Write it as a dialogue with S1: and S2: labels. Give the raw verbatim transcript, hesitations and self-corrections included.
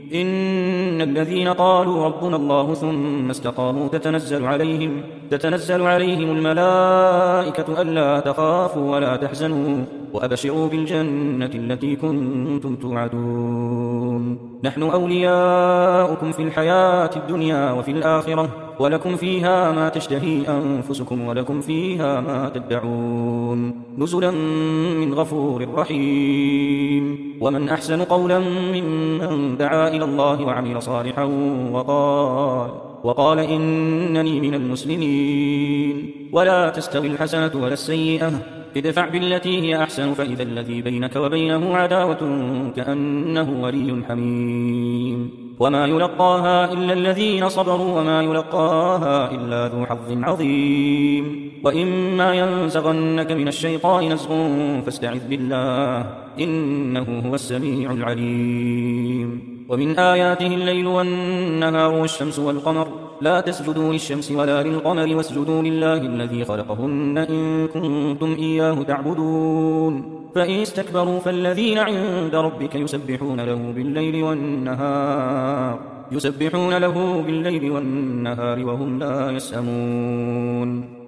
S1: إن الذين قالوا ربنا الله ثم استقاموا تتنزل عليهم, تتنزل عليهم الملائكة ألا تخافوا ولا تحزنوا وأبشروا بالجنة التي كنتم توعدون نحن أولياؤكم في الحياة الدنيا وفي الآخرة ولكم فيها ما تشتهي أنفسكم ولكم فيها ما تدعون نزلا من غفور رحيم ومن أحسن قولا ممن دعا إلى الله وعمل صالحا وقال, وقال إنني من المسلمين ولا تستوي الحسنة ولا السيئة ادفع بالتي هي أحسن فإذا الذي بينك وبينه عداوة كأنه ولي حميم وما يلقاها إلا الذين صبروا وما يلقاها إلا ذو حظ عظيم وإما ينزغنك من الشيطان نزغ فاستعذ بالله إنه هو السميع العليم ومن آياته الليل والنهار والشمس والقمر لا تسجدوا للشمس ولا للقمر واسجدوا لله الذي خلقهن إن كنتم إياه تعبدون فإن استكبروا فالذين عند ربك يسبحون له بالليل والنهار يسبحون له بالليل والنهار وهم لا يسأمون